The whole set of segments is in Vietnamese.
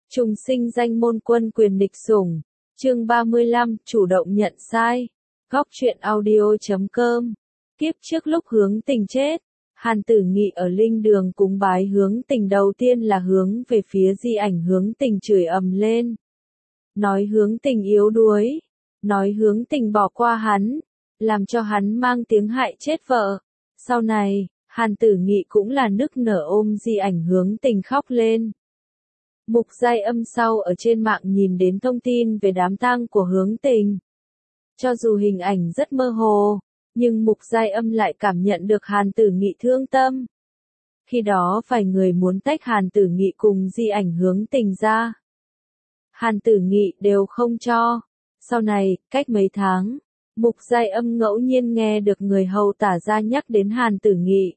Trùng sinh danh môn quân quyền địch sủng. Chương 35, chủ động nhận sai. Góc truyện audio.com. Kiếp trước lúc Hướng Tình chết, Hàn Tử Nghị ở linh đường cúng bái Hướng Tình đầu tiên là hướng về phía Di Ảnh. Hướng Tình chửi ầm lên. Nói Hướng Tình yếu đuối. Nói Hướng Tình bỏ qua hắn. Làm cho hắn mang tiếng hại chết vợ. Sau này, Hàn Tử Nghị cũng là nức nở ôm Di Ảnh Hướng Tình khóc lên. Mục Giai Âm sau ở trên mạng nhìn đến thông tin về đám tang của Hướng Tình. Cho dù hình ảnh rất mơ hồ, nhưng Mục Giai Âm lại cảm nhận được Hàn Tử Nghị thương tâm. Khi đó vài người muốn tách Hàn Tử Nghị cùng Di Ảnh Hướng Tình ra. Hàn Tử Nghị đều không cho. Sau này, cách mấy tháng, Mục Giai Âm ngẫu nhiên nghe được người hầu tả ra nhắc đến Hàn Tử Nghị.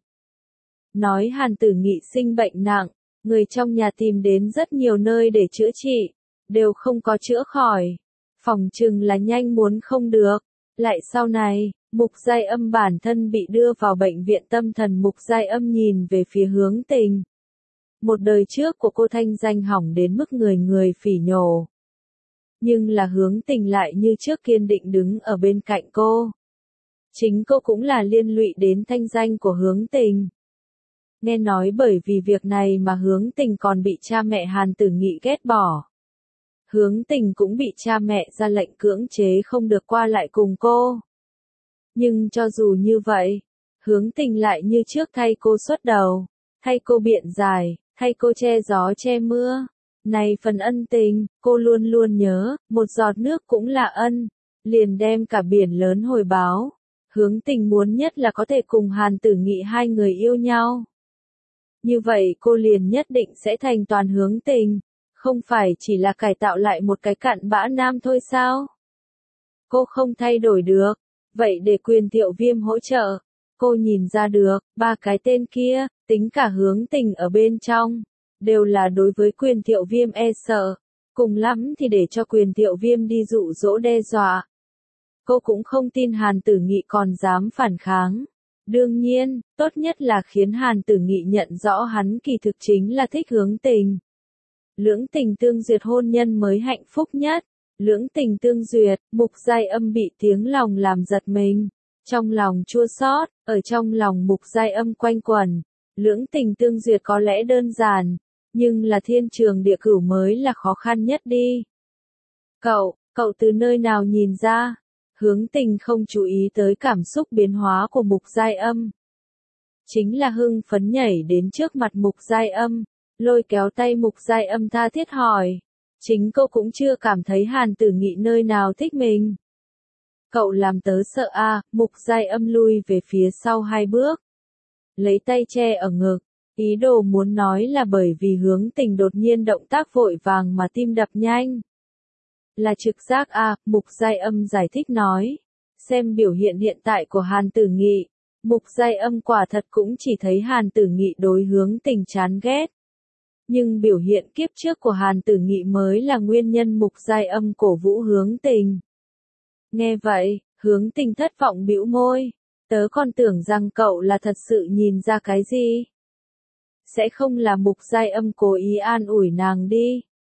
Nói Hàn Tử Nghị sinh bệnh nặng, người trong nhà tìm đến rất nhiều nơi để chữa trị, đều không có chữa khỏi. Phỏng chừng là nhanh muốn không được. Lại sau này, Mục Giai Âm bản thân bị đưa vào bệnh viện tâm thần. Mục Giai Âm nhìn về phía Hướng Tình. Một đời trước của cô thanh danh hỏng đến mức người người phỉ nhổ. Nhưng là Hướng Tình lại như trước kiên định đứng ở bên cạnh cô. Chính cô cũng là liên lụy đến thanh danh của Hướng Tình. Nghe nói bởi vì việc này mà Hướng Tình còn bị cha mẹ Hàn Tử Nghị ghét bỏ. Hướng Tình cũng bị cha mẹ ra lệnh cưỡng chế không được qua lại cùng cô. Nhưng cho dù như vậy, Hướng Tình lại như trước thay cô xuất đầu, thay cô biện giải, thay cô che gió che mưa. Này phần ân tình, cô luôn luôn nhớ, một giọt nước cũng là ân, liền đem cả biển lớn hồi báo. Hướng Tình muốn nhất là có thể cùng Hàn Tử Nghị hai người yêu nhau. Như vậy cô liền nhất định sẽ thành toàn Hướng Tình, không phải chỉ là cải tạo lại một cái cặn bã nam thôi sao? Cô không thay đổi được, vậy để Quyền Thiệu Viêm hỗ trợ. Cô nhìn ra được, ba cái tên kia, tính cả Hướng Tình ở bên trong, đều là đối với Quyền Thiệu Viêm e sợ, cùng lắm thì để cho Quyền Thiệu Viêm đi dụ dỗ đe dọa. Cô cũng không tin Hàn Tử Nghị còn dám phản kháng. Đương nhiên, tốt nhất là khiến Hàn Tử Nghị nhận rõ hắn kỳ thực chính là thích Hướng Tình. Lưỡng tình tương duyệt hôn nhân mới hạnh phúc nhất. Lưỡng tình tương duyệt, Mục Giai Âm bị tiếng lòng làm giật mình. Trong lòng chua xót, ở trong lòng Mục Giai Âm quanh quẩn. Lưỡng tình tương duyệt có lẽ đơn giản, nhưng là thiên trường địa cửu mới là khó khăn nhất đi. Cậu từ nơi nào nhìn ra? Hướng Tình không chú ý tới cảm xúc biến hóa của Mục Giai Âm. Chính là hưng phấn nhảy đến trước mặt Mục Giai Âm, lôi kéo tay Mục Giai Âm tha thiết hỏi. Chính cô cũng chưa cảm thấy Hàn Tử Nghị nơi nào thích mình. Cậu làm tớ sợ à? Mục Giai Âm lui về phía sau 2 bước. Lấy tay che ở ngực, ý đồ muốn nói là bởi vì Hướng Tình đột nhiên động tác vội vàng mà tim đập nhanh. Là trực giác à? Mục Giai Âm giải thích nói. Xem biểu hiện hiện tại của Hàn Tử Nghị, Mục Giai Âm quả thật cũng chỉ thấy Hàn Tử Nghị đối Hướng Tình chán ghét. Nhưng biểu hiện kiếp trước của Hàn Tử Nghị mới là nguyên nhân Mục Giai Âm cổ vũ Hướng Tình. Nghe vậy, Hướng Tình thất vọng bĩu môi. Tớ còn tưởng rằng cậu là thật sự nhìn ra cái gì. Sẽ không là Mục Giai Âm cố ý an ủi nàng đi.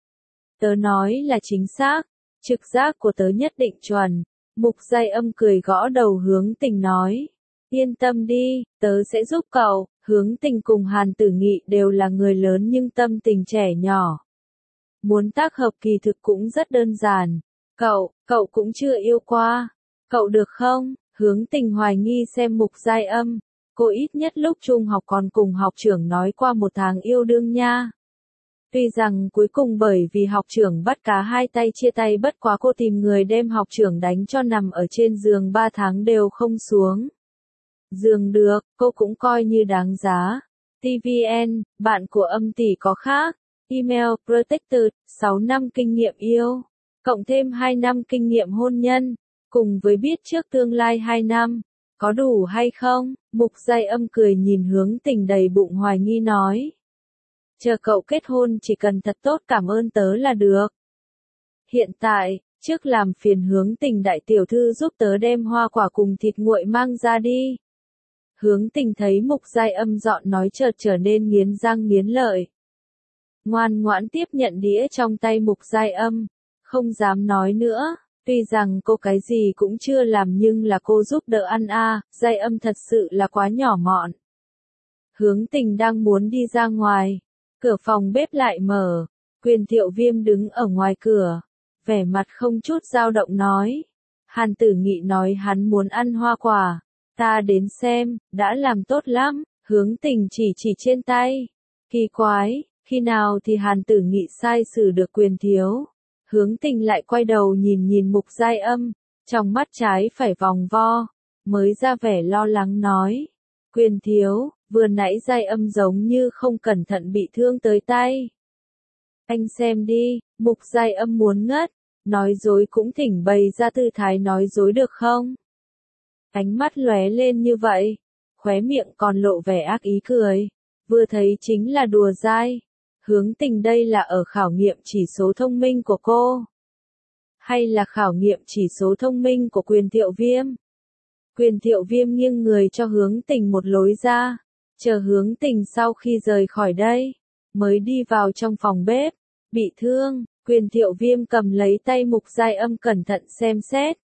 Tớ nói là chính xác, trực giác của tớ nhất định chuẩn. Mục Giai Âm cười gõ đầu Hướng Tình nói. Yên tâm đi, tớ sẽ giúp cậu. Hướng Tình cùng Hàn Tử Nghị đều là người lớn nhưng tâm tình trẻ nhỏ. Muốn tác hợp kỳ thực cũng rất đơn giản. Cậu cũng chưa yêu qua. Cậu được không? Hướng Tình hoài nghi xem Mục Giai Âm. Cô ít nhất lúc trung học còn cùng học trưởng nói qua 1 tháng yêu đương nha. Tuy rằng cuối cùng bởi vì học trưởng bắt cá hai tay chia tay, bất quá cô tìm người đem học trưởng đánh cho nằm ở trên giường 3 tháng đều không xuống giường được, cô cũng coi như đáng giá. TVN, bạn của Âm tỷ có khác. Email Protected, 6 năm kinh nghiệm yêu, cộng thêm 2 năm kinh nghiệm hôn nhân, cùng với biết trước tương lai 2 năm, có đủ hay không? Mục Giai Âm cười nhìn Hướng Tình đầy bụng hoài nghi nói. Chờ cậu kết hôn chỉ cần thật tốt cảm ơn tớ là được. Hiện tại, trước làm phiền Hướng Tình đại tiểu thư giúp tớ đem hoa quả cùng thịt nguội mang ra đi. Hướng Tình thấy Mục Giai Âm dọn nói chợt trở nên nghiến răng nghiến lợi. ngoan ngoãn tiếp nhận đĩa trong tay Mục Giai Âm, không dám nói nữa. Tuy rằng cô cái gì cũng chưa làm nhưng là cô giúp đỡ ăn a, Giai Âm thật sự là quá nhỏ mọn. Hướng Tình đang muốn đi ra ngoài, cửa phòng bếp lại mở, Quyền Thiệu Viêm đứng ở ngoài cửa, vẻ mặt không chút dao động nói. Hàn Tử Nghị nói hắn muốn ăn hoa quả, ta đến xem, đã làm tốt lắm, Hướng Tình chỉ trên tay. Kỳ quái, khi nào thì Hàn Tử Nghị sai xử được Quyền thiếu. Hướng Tình lại quay đầu nhìn Mục Giai Âm, trong mắt trái phải vòng vo, mới ra vẻ lo lắng nói. Quyền thiếu, vừa nãy Giai Âm giống như không cẩn thận bị thương tới tay. Anh xem đi, Mục Giai Âm muốn ngất, nói dối cũng thỉnh bày ra tư thái nói dối được không? Ánh mắt lóe lên như vậy, khóe miệng còn lộ vẻ ác ý cười, vừa thấy chính là đùa dai. Hướng Tình đây là ở khảo nghiệm chỉ số thông minh của cô, hay là khảo nghiệm chỉ số thông minh của Quyền Thiệu Viêm? Quyền Thiệu Viêm nghiêng người cho Hướng Tình một lối ra, chờ Hướng Tình sau khi rời khỏi đây, mới đi vào trong phòng bếp. Bị thương, Quyền Thiệu Viêm cầm lấy tay Mục Giai Âm cẩn thận xem xét.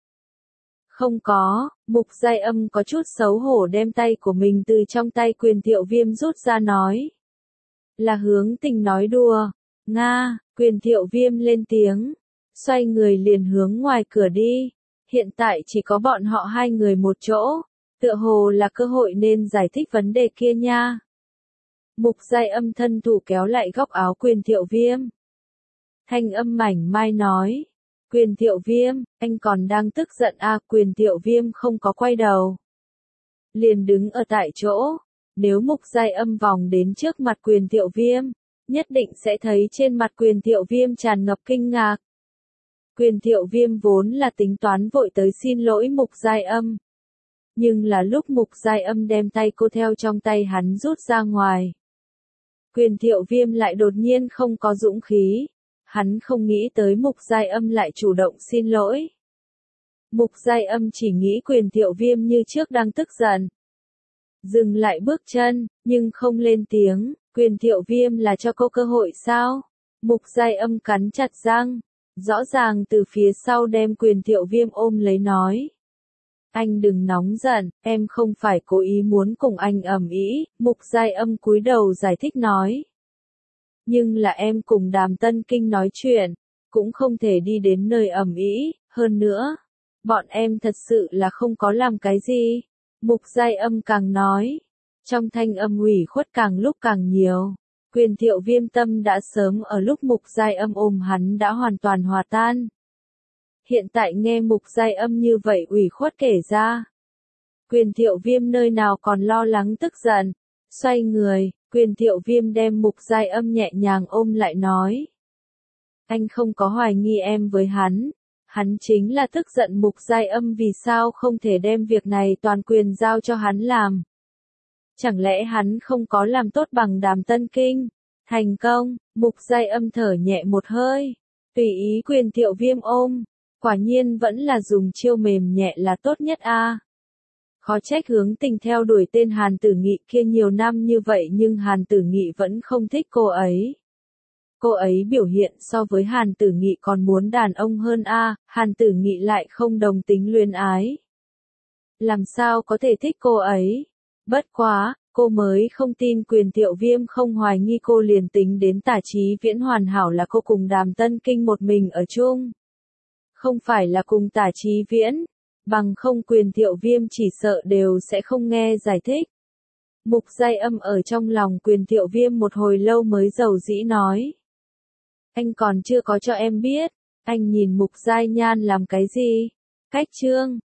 Không có, Mục Giai Âm có chút xấu hổ đem tay của mình từ trong tay Quyền Thiệu Viêm rút ra nói. Là Hướng Tình nói đùa. Nga, Quyền Thiệu Viêm lên tiếng, xoay người liền hướng ngoài cửa đi. Hiện tại chỉ có bọn họ hai người một chỗ, tựa hồ là cơ hội nên giải thích vấn đề kia nha. Mục Giai Âm thân thủ kéo lại góc áo Quyền Thiệu Viêm. Thanh âm mảnh mai nói. Quyền Thiệu Viêm, anh còn đang tức giận à? Quyền Thiệu Viêm không có quay đầu, liền đứng ở tại chỗ. Nếu Mục Giai Âm vòng đến trước mặt Quyền Thiệu Viêm, nhất định sẽ thấy trên mặt Quyền Thiệu Viêm tràn ngập kinh ngạc. Quyền Thiệu Viêm vốn là tính toán vội tới xin lỗi Mục Giai Âm. Nhưng là lúc Mục Giai Âm đem tay cô theo trong tay hắn rút ra ngoài, Quyền Thiệu Viêm lại đột nhiên không có dũng khí. Hắn không nghĩ tới Mục Giai Âm lại chủ động xin lỗi. Mục Giai Âm chỉ nghĩ Quyền Thiệu Viêm như trước đang tức giận, dừng lại bước chân, nhưng không lên tiếng. Quyền Thiệu Viêm là cho cô cơ hội sao? Mục Giai Âm cắn chặt răng, rõ ràng từ phía sau đem Quyền Thiệu Viêm ôm lấy nói. Anh đừng nóng giận, em không phải cố ý muốn cùng anh ầm ĩ. Mục Giai Âm cúi đầu giải thích nói. Nhưng là em cùng Đàm Tân Kinh nói chuyện, cũng không thể đi đến nơi ầm ĩ, hơn nữa, bọn em thật sự là không có làm cái gì. Mục Giai Âm càng nói, trong thanh âm ủy khuất càng lúc càng nhiều. Quyền Thiệu Viêm tâm đã sớm ở lúc Mục Giai Âm ôm hắn đã hoàn toàn hòa tan. Hiện tại nghe Mục Giai Âm như vậy ủy khuất kể ra, Quyền Thiệu Viêm nơi nào còn lo lắng tức giận, xoay người, Quyền Thiệu Viêm đem Mục Giai Âm nhẹ nhàng ôm lại nói. Anh không có hoài nghi em với hắn chính là tức giận Mục Giai Âm vì sao không thể đem việc này toàn quyền giao cho hắn làm. Chẳng lẽ hắn không có làm tốt bằng Đàm Tân Kinh? Thành công, Mục Giai Âm thở nhẹ một hơi, tùy ý Quyền Thiệu Viêm ôm, quả nhiên vẫn là dùng chiêu mềm nhẹ là tốt nhất a. Khó trách Hướng Tình theo đuổi tên Hàn Tử Nghị kia nhiều năm như vậy nhưng Hàn Tử Nghị vẫn không thích cô ấy. Cô ấy biểu hiện so với Hàn Tử Nghị còn muốn đàn ông hơn a, Hàn Tử Nghị lại không đồng tính luyến ái. Làm sao có thể thích cô ấy? Bất quá, cô mới không tin Quyền Thiệu Viêm không hoài nghi cô liền tính đến Tả Chí Viễn hoàn hảo là cô cùng Đàm Tân Kinh một mình ở chung. Không phải là cùng Tả Chí Viễn, bằng không Quyền Thiệu Viêm chỉ sợ đều sẽ không nghe giải thích. Mục Giai Âm ở trong lòng Quyền Thiệu Viêm một hồi lâu mới dầu dĩ nói. Anh còn chưa có cho em biết, anh nhìn Mục Giai Nhan làm cái gì? Cách chương